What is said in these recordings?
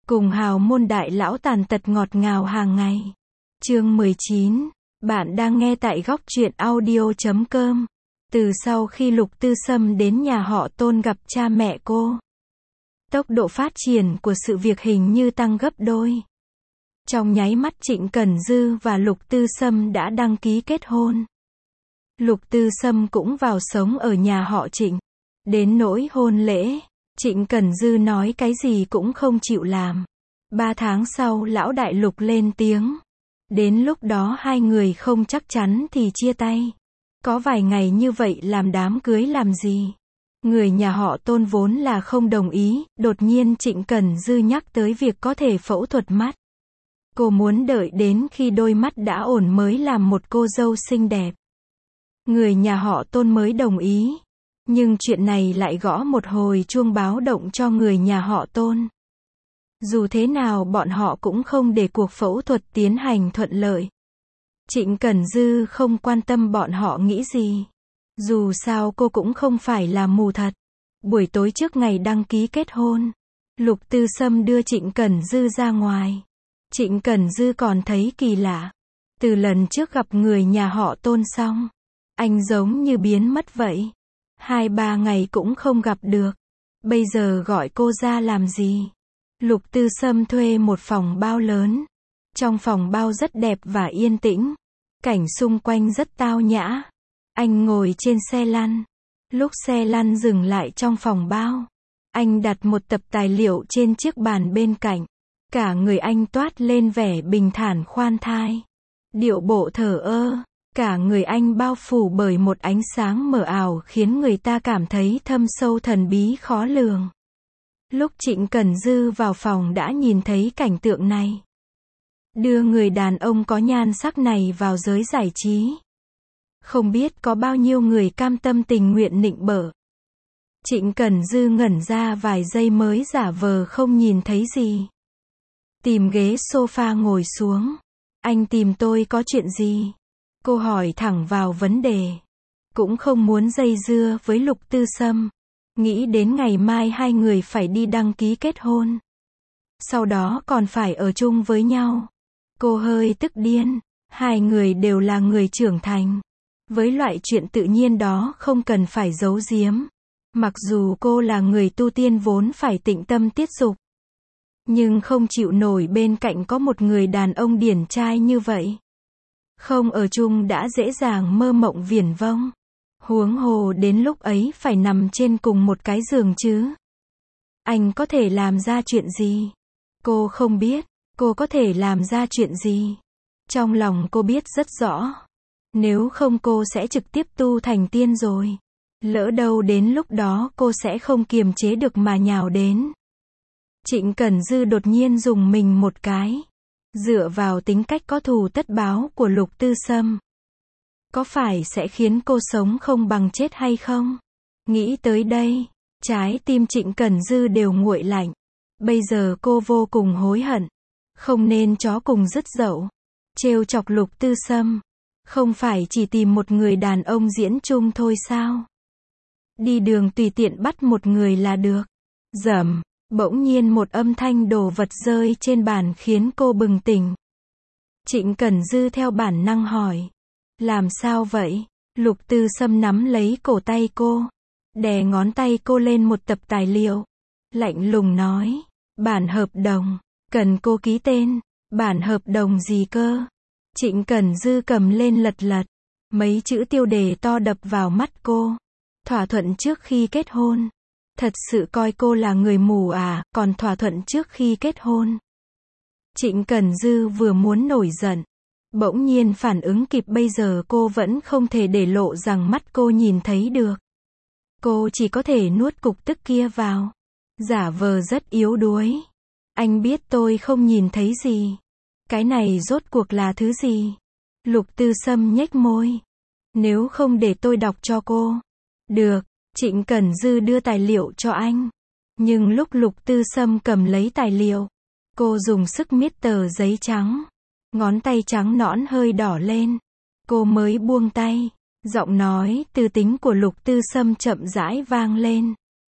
Cùng hào môn đại lão tàn tật ngọt ngào hàng ngày. Chương 19. Bạn đang nghe tại góc truyện audio.com. Từ sau khi Lục Tư Sâm đến nhà họ Tôn gặp cha mẹ cô, tốc độ phát triển của sự việc hình như tăng gấp đôi. Trong nháy mắt Trịnh Cẩn Dư và Lục Tư Sâm đã đăng ký kết hôn. Lục Tư Sâm cũng vào sống ở nhà họ Trịnh. Đến nỗi hôn lễ, Trịnh Cẩn Dư nói cái gì cũng không chịu làm. 3 tháng sau lão đại Lục lên tiếng. Đến lúc đó hai người không chắc chắn thì chia tay. Có vài ngày như vậy làm đám cưới làm gì? Người nhà họ Tôn vốn là không đồng ý, đột nhiên Trịnh Cẩn Dư nhắc tới việc có thể phẫu thuật mắt. Cô muốn đợi đến khi đôi mắt đã ổn mới làm một cô dâu xinh đẹp. Người nhà họ Tôn mới đồng ý. Nhưng chuyện này lại gõ một hồi chuông báo động cho người nhà họ Tôn. Dù thế nào bọn họ cũng không để cuộc phẫu thuật tiến hành thuận lợi. Trịnh Cẩn Dư không quan tâm bọn họ nghĩ gì. Dù sao cô cũng không phải là mù thật. Buổi tối trước ngày đăng ký kết hôn, Lục Tư Sâm đưa Trịnh Cẩn Dư ra ngoài. Trịnh Cẩn Dư còn thấy kỳ lạ. Từ lần trước gặp người nhà họ Tôn xong, anh giống như biến mất vậy. 2-3 ngày cũng không gặp được. Bây giờ gọi cô ra làm gì? Lục Tư Sâm thuê một phòng bao lớn. Trong phòng bao rất đẹp và yên tĩnh. Cảnh xung quanh rất tao nhã. Anh ngồi trên xe lăn. Lúc xe lăn dừng lại trong phòng bao, anh đặt một tập tài liệu trên chiếc bàn bên cạnh. Cả người anh toát lên vẻ bình thản khoan thai. Điệu bộ thờ ơ. Cả người anh bao phủ bởi một ánh sáng mờ ảo khiến người ta cảm thấy thâm sâu thần bí khó lường. Lúc Trịnh Cẩn Dư vào phòng đã nhìn thấy cảnh tượng này. Đưa người đàn ông có nhan sắc này vào giới giải trí. Không biết có bao nhiêu người cam tâm tình nguyện nịnh bợ. Trịnh Cẩn Dư ngẩn ra vài giây mới giả vờ không nhìn thấy gì. Tìm ghế sofa ngồi xuống. Anh tìm tôi có chuyện gì? Cô hỏi thẳng vào vấn đề. Cũng không muốn dây dưa với Lục Tư Sâm. Nghĩ đến ngày mai hai người phải đi đăng ký kết hôn. Sau đó còn phải ở chung với nhau. Cô hơi tức điên. Hai người đều là người trưởng thành. Với loại chuyện tự nhiên đó không cần phải giấu giếm. Mặc dù cô là người tu tiên vốn phải tịnh tâm tiết dục, nhưng không chịu nổi bên cạnh có một người đàn ông điển trai như vậy. Không ở chung đã dễ dàng mơ mộng viển vông. Huống hồ đến lúc ấy phải nằm trên cùng một cái giường chứ. Anh có thể làm ra chuyện gì? Cô không biết. Cô có thể làm ra chuyện gì? Trong lòng cô biết rất rõ. Nếu không cô sẽ trực tiếp tu thành tiên rồi. Lỡ đâu đến lúc đó cô sẽ không kiềm chế được mà nhào đến. Trịnh Cẩn Dư đột nhiên dùng mình một cái. Dựa vào tính cách có thù tất báo của Lục Tư Sâm, có phải sẽ khiến cô sống không bằng chết hay không? Nghĩ tới đây, trái tim Trịnh Cẩn Dư đều nguội lạnh. Bây giờ cô vô cùng hối hận. Không nên chó cùng dứt dậu. Trêu chọc Lục Tư Sâm. Không phải chỉ tìm một người đàn ông diễn chung thôi sao? Đi đường tùy tiện bắt một người là được. Rầm. Bỗng nhiên một âm thanh đồ vật rơi trên bàn khiến cô bừng tỉnh. Trịnh Cẩn Dư theo bản năng hỏi. Làm sao vậy? Lục Tư Sâm nắm lấy cổ tay cô. Đè ngón tay cô lên một tập tài liệu. Lạnh lùng nói. Bản hợp đồng. Cần cô ký tên. Bản hợp đồng gì cơ? Trịnh Cẩn Dư cầm lên lật lật. Mấy chữ tiêu đề to đập vào mắt cô. Thỏa thuận trước khi kết hôn. Thật sự coi cô là người mù à, còn thỏa thuận trước khi kết hôn. Trịnh Cẩn Dư vừa muốn nổi giận. Bỗng nhiên phản ứng kịp bây giờ cô vẫn không thể để lộ rằng mắt cô nhìn thấy được. Cô chỉ có thể nuốt cục tức kia vào. Giả vờ rất yếu đuối. Anh biết tôi không nhìn thấy gì. Cái này rốt cuộc là thứ gì? Lục Tư Sâm nhếch môi. Nếu không để tôi đọc cho cô. Được. Trịnh Cẩn Dư đưa tài liệu cho anh. Nhưng lúc Lục Tư Sâm cầm lấy tài liệu, cô dùng sức miết tờ giấy trắng. Ngón tay trắng nõn hơi đỏ lên. Cô mới buông tay. Giọng nói tư tính của Lục Tư Sâm chậm rãi vang lên.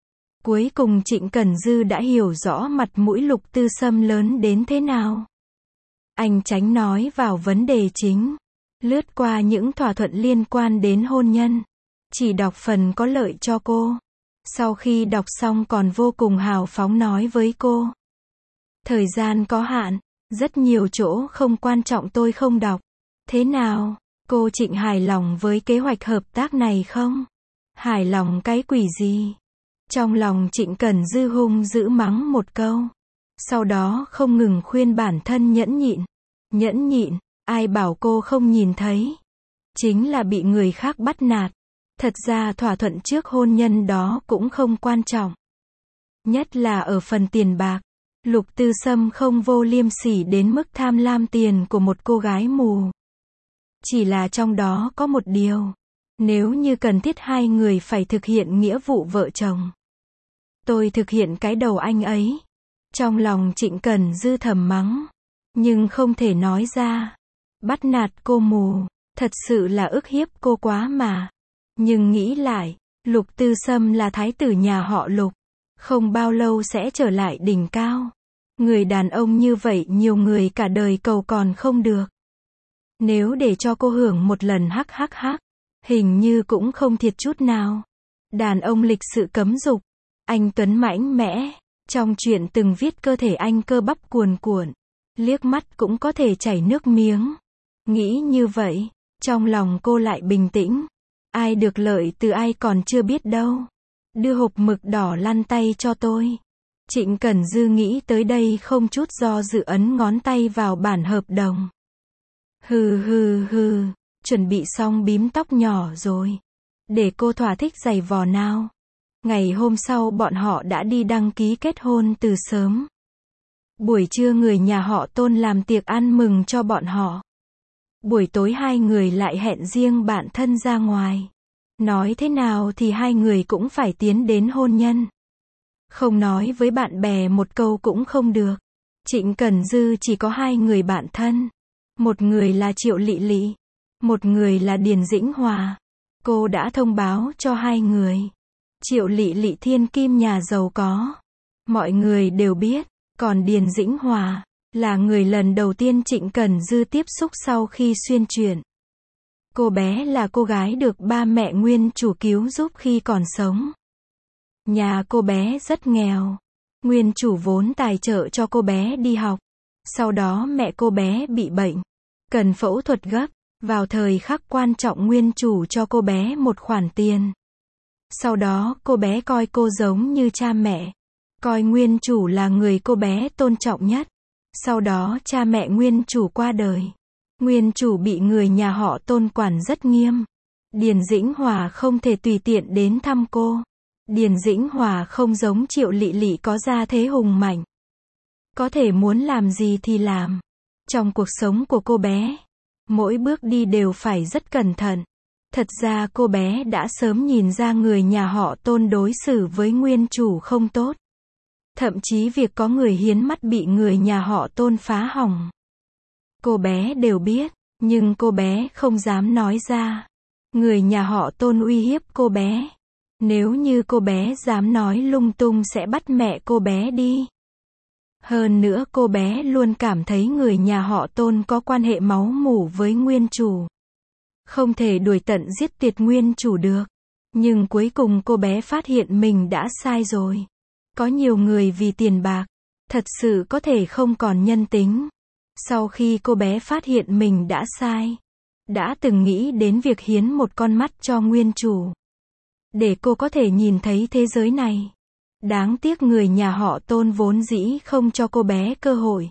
Cuối cùng Trịnh Cẩn Dư đã hiểu rõ mặt mũi Lục Tư Sâm lớn đến thế nào. Anh tránh nói vào vấn đề chính, lướt qua những thỏa thuận liên quan đến hôn nhân, chỉ đọc phần có lợi cho cô. Sau khi đọc xong còn vô cùng hào phóng nói với cô. Thời gian có hạn, rất nhiều chỗ không quan trọng tôi không đọc. Thế nào, cô Trịnh hài lòng với kế hoạch hợp tác này không? Hài lòng cái quỷ gì? Trong lòng Trịnh Cẩn Dư hung dữ mắng một câu. Sau đó không ngừng khuyên bản thân nhẫn nhịn. Nhẫn nhịn, ai bảo cô không nhìn thấy? Chính là bị người khác bắt nạt. Thật ra thỏa thuận trước hôn nhân đó cũng không quan trọng. Nhất là ở phần tiền bạc. Lục Tư Sâm không vô liêm sỉ đến mức tham lam tiền của một cô gái mù. Chỉ là trong đó có một điều. Nếu như cần thiết hai người phải thực hiện nghĩa vụ vợ chồng. Tôi thực hiện cái đầu anh ấy. Trong lòng Trịnh Cẩn Dư thầm mắng. Nhưng không thể nói ra. Bắt nạt cô mù. Thật sự là ức hiếp cô quá mà. Nhưng nghĩ lại, Lục Tư Sâm là thái tử nhà họ Lục. Không bao lâu sẽ trở lại đỉnh cao. Người đàn ông như vậy nhiều người cả đời cầu còn không được. Nếu để cho cô hưởng một lần hắc, hình như cũng không thiệt chút nào. Đàn ông lịch sự cấm dục. Anh Tuấn mạnh mẽ. Trong chuyện từng viết cơ thể anh cơ bắp cuồn cuộn. Liếc mắt cũng có thể chảy nước miếng. Nghĩ như vậy, trong lòng cô lại bình tĩnh. Ai được lợi từ ai còn chưa biết đâu. Đưa hộp mực đỏ lăn tay cho tôi. Trịnh Cẩn Dư nghĩ tới đây không chút do dự ấn ngón tay vào bản hợp đồng. Hừ, chuẩn bị xong bím tóc nhỏ rồi. Để cô thỏa thích giày vò nào. Ngày hôm sau bọn họ đã đi đăng ký kết hôn từ sớm. Buổi trưa người nhà họ Tôn làm tiệc ăn mừng cho bọn họ. Buổi tối hai người lại hẹn riêng bạn thân ra ngoài. Nói thế nào thì hai người cũng phải tiến đến hôn nhân. Không nói với bạn bè một câu cũng không được. Trịnh Cẩn Dư chỉ có hai người bạn thân. Một người là Triệu Lị Lị. Một người là Điền Dĩnh Hòa. Cô đã thông báo cho hai người. Triệu Lị Lị thiên kim nhà giàu có. Mọi người đều biết. Còn Điền Dĩnh Hòa là người lần đầu tiên Trịnh Cẩn Dư tiếp xúc sau khi xuyên chuyển. Cô bé là cô gái được ba mẹ nguyên chủ cứu giúp khi còn sống. Nhà cô bé rất nghèo. Nguyên chủ vốn tài trợ cho cô bé đi học. Sau đó mẹ cô bé bị bệnh. Cần phẫu thuật gấp. Vào thời khắc quan trọng nguyên chủ cho cô bé một khoản tiền. Sau đó cô bé coi cô giống như cha mẹ. Coi nguyên chủ là người cô bé tôn trọng nhất. Sau đó cha mẹ nguyên chủ qua đời. Nguyên chủ bị người nhà họ Tôn quản rất nghiêm. Điền Dĩnh Hòa không thể tùy tiện đến thăm cô. Điền Dĩnh Hòa không giống Triệu Lị Lị có gia thế hùng mạnh. Có thể muốn làm gì thì làm. Trong cuộc sống của cô bé, mỗi bước đi đều phải rất cẩn thận. Thật ra cô bé đã sớm nhìn ra người nhà họ Tôn đối xử với nguyên chủ không tốt. Thậm chí việc có người hiến mắt bị người nhà họ Tôn phá hỏng. Cô bé đều biết, nhưng cô bé không dám nói ra. Người nhà họ Tôn uy hiếp cô bé. Nếu như cô bé dám nói lung tung sẽ bắt mẹ cô bé đi. Hơn nữa cô bé luôn cảm thấy người nhà họ Tôn có quan hệ máu mủ với nguyên chủ. Không thể đuổi tận giết tuyệt nguyên chủ được. Nhưng cuối cùng cô bé phát hiện mình đã sai rồi. Có nhiều người vì tiền bạc, thật sự có thể không còn nhân tính. Sau khi cô bé phát hiện mình đã sai, đã từng nghĩ đến việc hiến một con mắt cho nguyên chủ. Để cô có thể nhìn thấy thế giới này. Đáng tiếc người nhà họ Tôn vốn dĩ không cho cô bé cơ hội.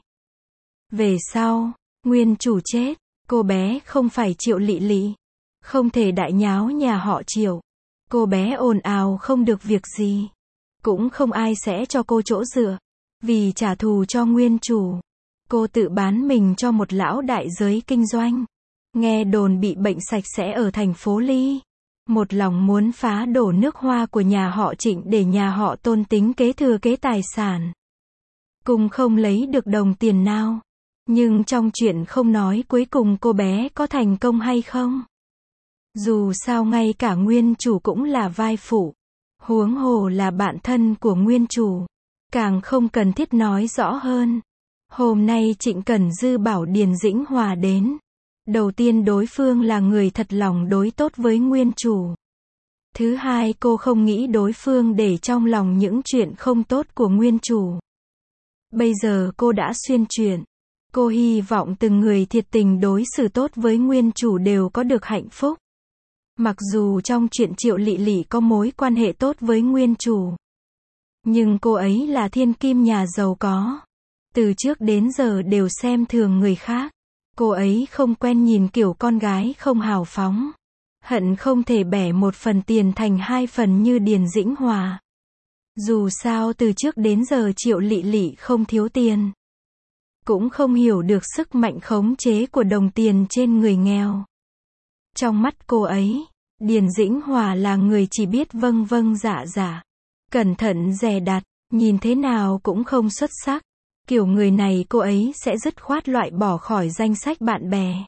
Về sau, nguyên chủ chết, cô bé không phải Triệu Lị Lị. Không thể đại nháo nhà họ Triệu. Cô bé ồn ào không được việc gì. Cũng không ai sẽ cho cô chỗ dựa. Vì trả thù cho nguyên chủ, cô tự bán mình cho một lão đại giới kinh doanh. Nghe đồn bị bệnh sạch sẽ ở thành phố Ly. Một lòng muốn phá đổ nước hoa của nhà họ Trịnh để nhà họ Tôn tính kế thừa kế tài sản. Cùng không lấy được đồng tiền nào. Nhưng trong chuyện không nói cuối cùng cô bé có thành công hay không. Dù sao ngay cả nguyên chủ cũng là vai phụ. Huống hồ là bạn thân của nguyên chủ. Càng không cần thiết nói rõ hơn. Hôm nay Trịnh Cẩn Dư bảo Điền Dĩnh Hòa đến. Đầu tiên đối phương là người thật lòng đối tốt với nguyên chủ. Thứ hai, cô không nghĩ đối phương để trong lòng những chuyện không tốt của nguyên chủ. Bây giờ cô đã xuyên chuyện. Cô hy vọng từng người thiệt tình đối xử tốt với nguyên chủ đều có được hạnh phúc. Mặc dù trong chuyện Triệu Lị Lị có mối quan hệ tốt với nguyên chủ. Nhưng cô ấy là thiên kim nhà giàu có. Từ trước đến giờ đều xem thường người khác. Cô ấy không quen nhìn kiểu con gái không hào phóng. Hận không thể bẻ một phần tiền thành hai phần như Điền Dĩnh Hòa. Dù sao từ trước đến giờ Triệu Lị Lị không thiếu tiền. Cũng không hiểu được sức mạnh khống chế của đồng tiền trên người nghèo. Trong mắt cô ấy, Điền Dĩnh Hòa là người chỉ biết vâng vâng dạ dạ. Cẩn thận dè đặt, nhìn thế nào cũng không xuất sắc. Kiểu người này cô ấy sẽ dứt khoát loại bỏ khỏi danh sách bạn bè.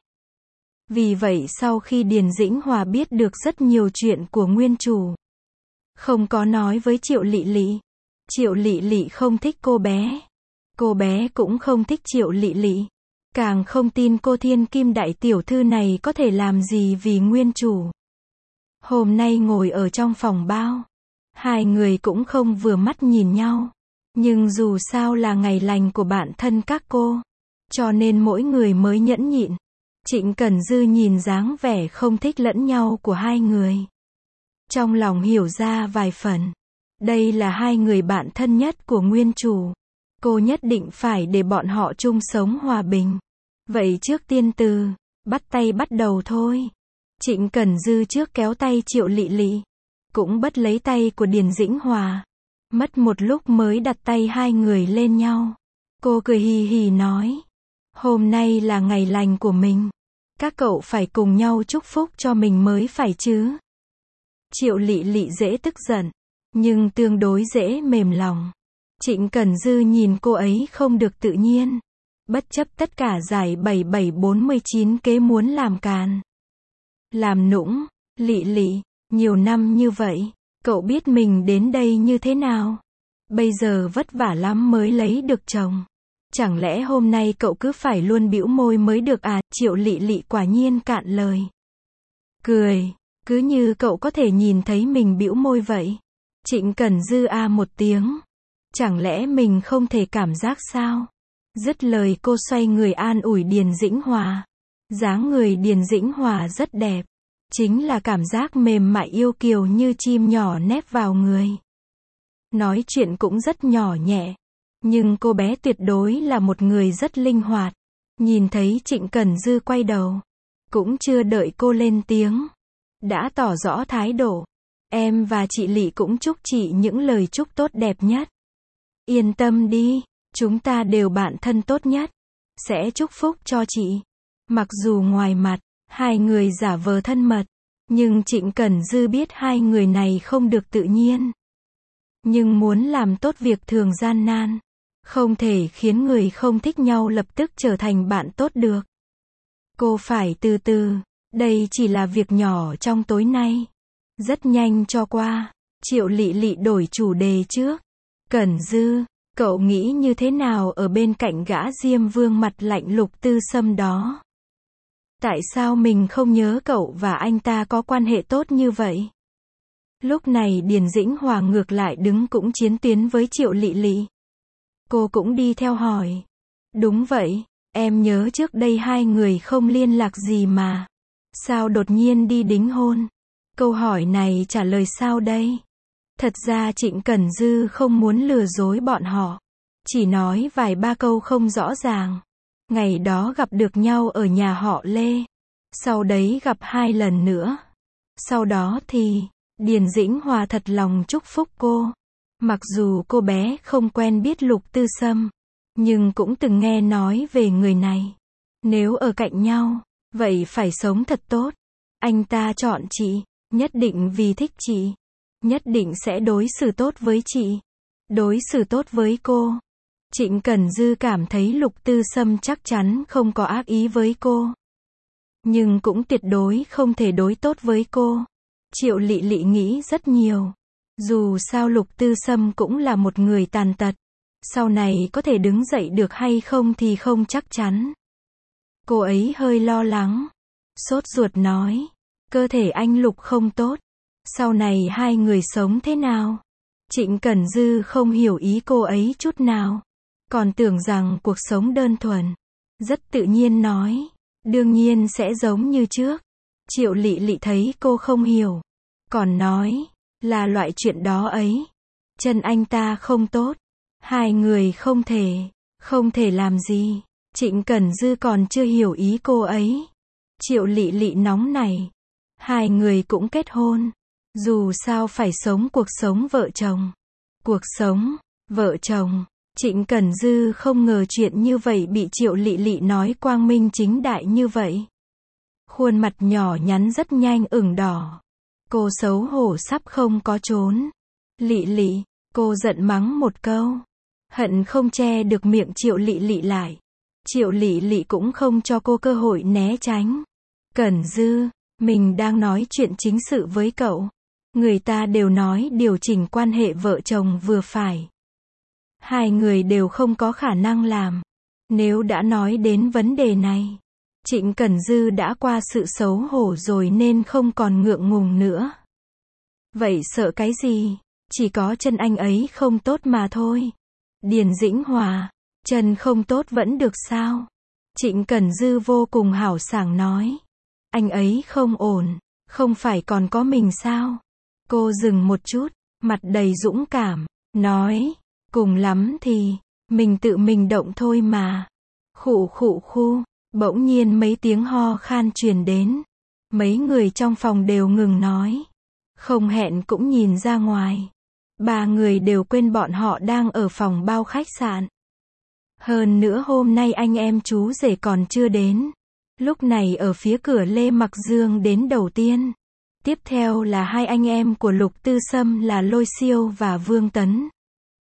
Vì vậy sau khi Điền Dĩnh Hòa biết được rất nhiều chuyện của nguyên chủ, không có nói với Triệu Lị Lị. Triệu Lị Lị không thích cô bé. Cô bé cũng không thích Triệu Lị Lị. Càng không tin cô thiên kim đại tiểu thư này có thể làm gì vì nguyên chủ. Hôm nay ngồi ở trong phòng bao. Hai người cũng không vừa mắt nhìn nhau. Nhưng dù sao là ngày lành của bạn thân các cô. Cho nên mỗi người mới nhẫn nhịn. Trịnh Cẩn Dư nhìn dáng vẻ không thích lẫn nhau của hai người. Trong lòng hiểu ra vài phần. Đây là hai người bạn thân nhất của nguyên chủ. Cô nhất định phải để bọn họ chung sống hòa bình. Vậy trước tiên từ bắt tay bắt đầu thôi. Trịnh Cẩn Dư trước kéo tay Triệu Lị Lị. Cũng bắt lấy tay của Điền Dĩnh Hòa. Mất một lúc mới đặt tay hai người lên nhau. Cô cười hì hì nói. Hôm nay là ngày lành của mình. Các cậu phải cùng nhau chúc phúc cho mình mới phải chứ. Triệu Lị Lị dễ tức giận. Nhưng tương đối dễ mềm lòng. Trịnh Cẩn Dư nhìn cô ấy không được tự nhiên. Bất chấp tất cả giải 7749 kế muốn làm càn. Làm nũng, Lị Lị, nhiều năm như vậy, cậu biết mình đến đây như thế nào? Bây giờ vất vả lắm mới lấy được chồng. Chẳng lẽ hôm nay cậu cứ phải luôn bĩu môi mới được à? Triệu Lị Lị quả nhiên cạn lời. Cười, cứ như cậu có thể nhìn thấy mình bĩu môi vậy. Trịnh Cẩn Dư a một tiếng. Chẳng lẽ mình không thể cảm giác sao? Dứt lời cô xoay người an ủi Điền Dĩnh Hòa. Dáng người Điền Dĩnh Hòa rất đẹp. Chính là cảm giác mềm mại yêu kiều như chim nhỏ nép vào người. Nói chuyện cũng rất nhỏ nhẹ. Nhưng cô bé tuyệt đối là một người rất linh hoạt. Nhìn thấy Trịnh Cẩn Dư quay đầu. Cũng chưa đợi cô lên tiếng. Đã tỏ rõ thái độ. Em và chị Lị cũng chúc chị những lời chúc tốt đẹp nhất. Yên tâm đi, chúng ta đều bạn thân tốt nhất. Sẽ chúc phúc cho chị. Mặc dù ngoài mặt, hai người giả vờ thân mật. Nhưng Trịnh Cẩn Dư biết hai người này không được tự nhiên. Nhưng muốn làm tốt việc thường gian nan. Không thể khiến người không thích nhau lập tức trở thành bạn tốt được. Cô phải từ từ. Đây chỉ là việc nhỏ trong tối nay. Rất nhanh cho qua. Triệu Lị Lị đổi chủ đề trước. Cẩn Dư, cậu nghĩ như thế nào ở bên cạnh gã Diêm Vương mặt lạnh Lục Tư Sâm đó? Tại sao mình không nhớ cậu và anh ta có quan hệ tốt như vậy? Lúc này Điền Dĩnh Hòa ngược lại đứng cũng chiến tuyến với Triệu Lị Lị. Cô cũng đi theo hỏi. Đúng vậy, em nhớ trước đây hai người không liên lạc gì mà. Sao đột nhiên đi đính hôn? Câu hỏi này trả lời sao đây? Thật ra Trịnh Cẩn Dư không muốn lừa dối bọn họ. Chỉ nói vài ba câu không rõ ràng. Ngày đó gặp được nhau ở nhà họ Lê. Sau đấy gặp hai lần nữa. Sau đó thì, Điền Dĩnh Hòa thật lòng chúc phúc cô. Mặc dù cô bé không quen biết Lục Tư Sâm. Nhưng cũng từng nghe nói về người này. Nếu ở cạnh nhau, vậy phải sống thật tốt. Anh ta chọn chị, nhất định vì thích chị. Nhất định sẽ đối xử tốt với chị. Đối xử tốt với cô. Trịnh Cẩn Dư cảm thấy Lục Tư Sâm chắc chắn không có ác ý với cô. Nhưng cũng tuyệt đối không thể đối tốt với cô. Triệu Lị Lị nghĩ rất nhiều. Dù sao Lục Tư Sâm cũng là một người tàn tật. Sau này có thể đứng dậy được hay không thì không chắc chắn. Cô ấy hơi lo lắng. Sốt ruột nói. Cơ thể anh Lục không tốt. Sau này hai người sống thế nào? Trịnh Cẩn Dư không hiểu ý cô ấy chút nào. Còn tưởng rằng cuộc sống đơn thuần. Rất tự nhiên nói. Đương nhiên sẽ giống như trước. Triệu Lị Lị thấy cô không hiểu. Còn nói. Là loại chuyện đó ấy. Chân anh ta không tốt. Hai người không thể làm gì. Trịnh Cẩn Dư còn chưa hiểu ý cô ấy. Triệu Lị Lị nóng này. Hai người cũng kết hôn. Dù sao phải sống cuộc sống vợ chồng. Cuộc sống vợ chồng. Trịnh Cẩn Dư không ngờ chuyện như vậy bị Triệu Lị Lị nói quang minh chính đại như vậy. Khuôn mặt nhỏ nhắn rất nhanh ửng đỏ. Cô xấu hổ sắp không có trốn. Lị Lị, cô giận mắng một câu. Hận không che được miệng Triệu Lị Lị lại. Triệu Lị Lị cũng không cho cô cơ hội né tránh. Cẩn Dư, mình đang nói chuyện chính sự với cậu. Người ta đều nói điều chỉnh quan hệ vợ chồng vừa phải. Hai người đều không có khả năng làm. Nếu đã nói đến vấn đề này, Trịnh Cẩn Dư đã qua sự xấu hổ rồi nên không còn ngượng ngùng nữa. Vậy sợ cái gì? Chỉ có chân anh ấy không tốt mà thôi. Điền Dĩnh Hòa, chân không tốt vẫn được sao? Trịnh Cẩn Dư vô cùng hào sảng nói. Anh ấy không ổn, không phải còn có mình sao? Cô dừng một chút, mặt đầy dũng cảm, nói. Cùng lắm thì, mình tự mình động thôi mà. Khụ khụ khu, bỗng nhiên mấy tiếng ho khan truyền đến. Mấy người trong phòng đều ngừng nói. Không hẹn cũng nhìn ra ngoài. Ba người đều quên bọn họ đang ở phòng bao khách sạn. Hơn nữa hôm nay anh em chú rể còn chưa đến. Lúc này ở phía cửa Lê Mặc Dương đến đầu tiên. Tiếp theo là hai anh em của Lục Tư Sâm là Lôi Siêu và Vương Tấn.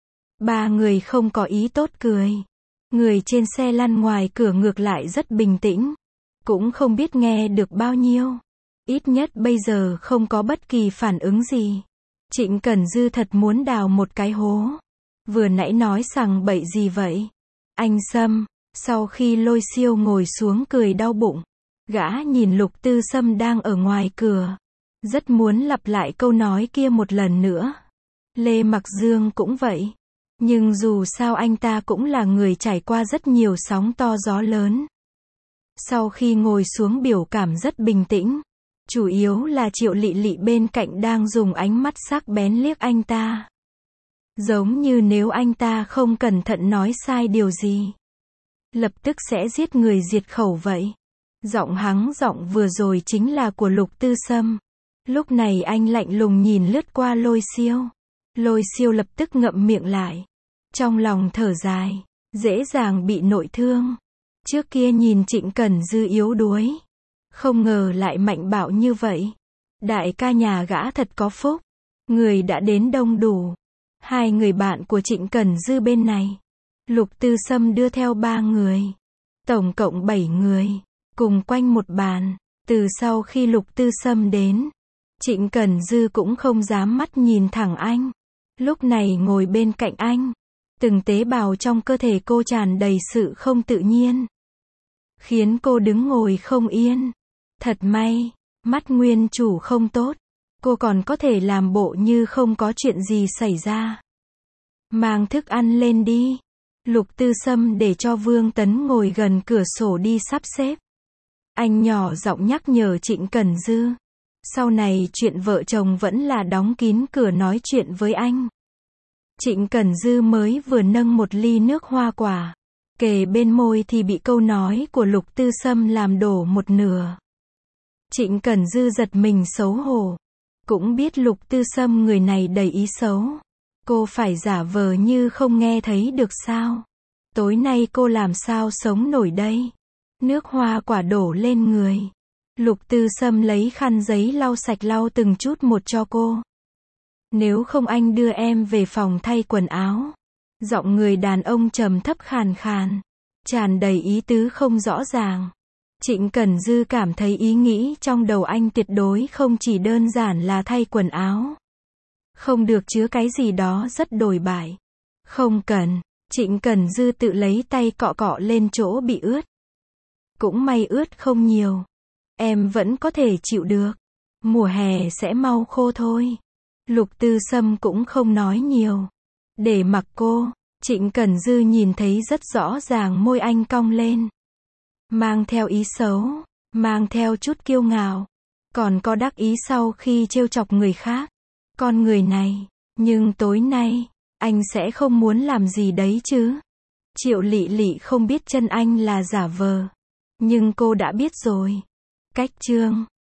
Ba người không có ý tốt cười. Người trên xe lăn ngoài cửa ngược lại rất bình tĩnh. Cũng không biết nghe được bao nhiêu. Ít nhất bây giờ không có bất kỳ phản ứng gì. Trịnh Cẩn Dư thật muốn đào một cái hố. Vừa nãy nói sằng bậy gì vậy? Anh Sâm, sau khi Lôi Siêu ngồi xuống cười đau bụng. Gã nhìn Lục Tư Sâm đang ở ngoài cửa. Rất muốn lặp lại câu nói kia một lần nữa. Lê Mặc Dương cũng vậy. Nhưng dù sao anh ta cũng là người trải qua rất nhiều sóng to gió lớn. Sau khi ngồi xuống biểu cảm rất bình tĩnh. Chủ yếu là Triệu Lị Lị bên cạnh đang dùng ánh mắt sắc bén liếc anh ta. Giống như nếu anh ta không cẩn thận nói sai điều gì. Lập tức sẽ giết người diệt khẩu vậy. Giọng vừa rồi chính là của Lục Tư Sâm. Lúc này anh lạnh lùng nhìn lướt qua Lôi Siêu. Lôi Siêu lập tức ngậm miệng lại. Trong lòng thở dài. Dễ dàng bị nội thương. Trước kia nhìn Trịnh Cẩn Dư yếu đuối. Không ngờ lại mạnh bạo như vậy. Đại ca nhà gã thật có phúc. Người đã đến đông đủ. Hai người bạn của Trịnh Cẩn Dư bên này. Lục Tư Sâm đưa theo 3 người. Tổng cộng 7 người. Cùng quanh một bàn. Từ sau khi Lục Tư Sâm đến, Trịnh Cẩn Dư cũng không dám mắt nhìn thẳng anh. Lúc này ngồi bên cạnh anh. Từng tế bào trong cơ thể cô tràn đầy sự không tự nhiên. Khiến cô đứng ngồi không yên. Thật may, mắt nguyên chủ không tốt. Cô còn có thể làm bộ như không có chuyện gì xảy ra. Mang thức ăn lên đi. Lục Tư Sâm để cho Vương Tấn ngồi gần cửa sổ đi sắp xếp. Anh nhỏ giọng nhắc nhở Trịnh Cẩn Dư. Sau này chuyện vợ chồng vẫn là đóng kín cửa nói chuyện với anh. Trịnh Cẩn Dư mới vừa nâng một ly nước hoa quả. Kề bên môi thì bị câu nói của Lục Tư Sâm làm đổ một nửa. Trịnh Cẩn Dư giật mình xấu hổ. Cũng biết Lục Tư Sâm người này đầy ý xấu. Cô phải giả vờ như không nghe thấy được sao? Tối nay cô làm sao sống nổi đây? Nước hoa quả đổ lên người. Lục Tư Sâm lấy khăn giấy lau sạch lau từng chút một cho cô. Nếu không anh đưa em về phòng thay quần áo. Giọng người đàn ông trầm thấp khàn khàn. Tràn đầy ý tứ không rõ ràng. Trịnh Cẩn Dư cảm thấy ý nghĩ trong đầu anh tuyệt đối không chỉ đơn giản là thay quần áo. Không được chứa cái gì đó rất đồi bại. Không cần. Trịnh Cần Dư tự lấy tay cọ cọ lên chỗ bị ướt. Cũng may ướt không nhiều. Em vẫn có thể chịu được. Mùa hè sẽ mau khô thôi. Lục Tư Sâm cũng không nói nhiều. Để mặc cô. Trịnh Cần Dư nhìn thấy rất rõ ràng môi anh cong lên. Mang theo ý xấu. Mang theo chút kiêu ngạo. Còn có đắc ý sau khi trêu chọc người khác. Con người này. Nhưng tối nay, anh sẽ không muốn làm gì đấy chứ. Triệu Lị Lị không biết chân anh là giả vờ. Nhưng cô đã biết rồi. Cách chương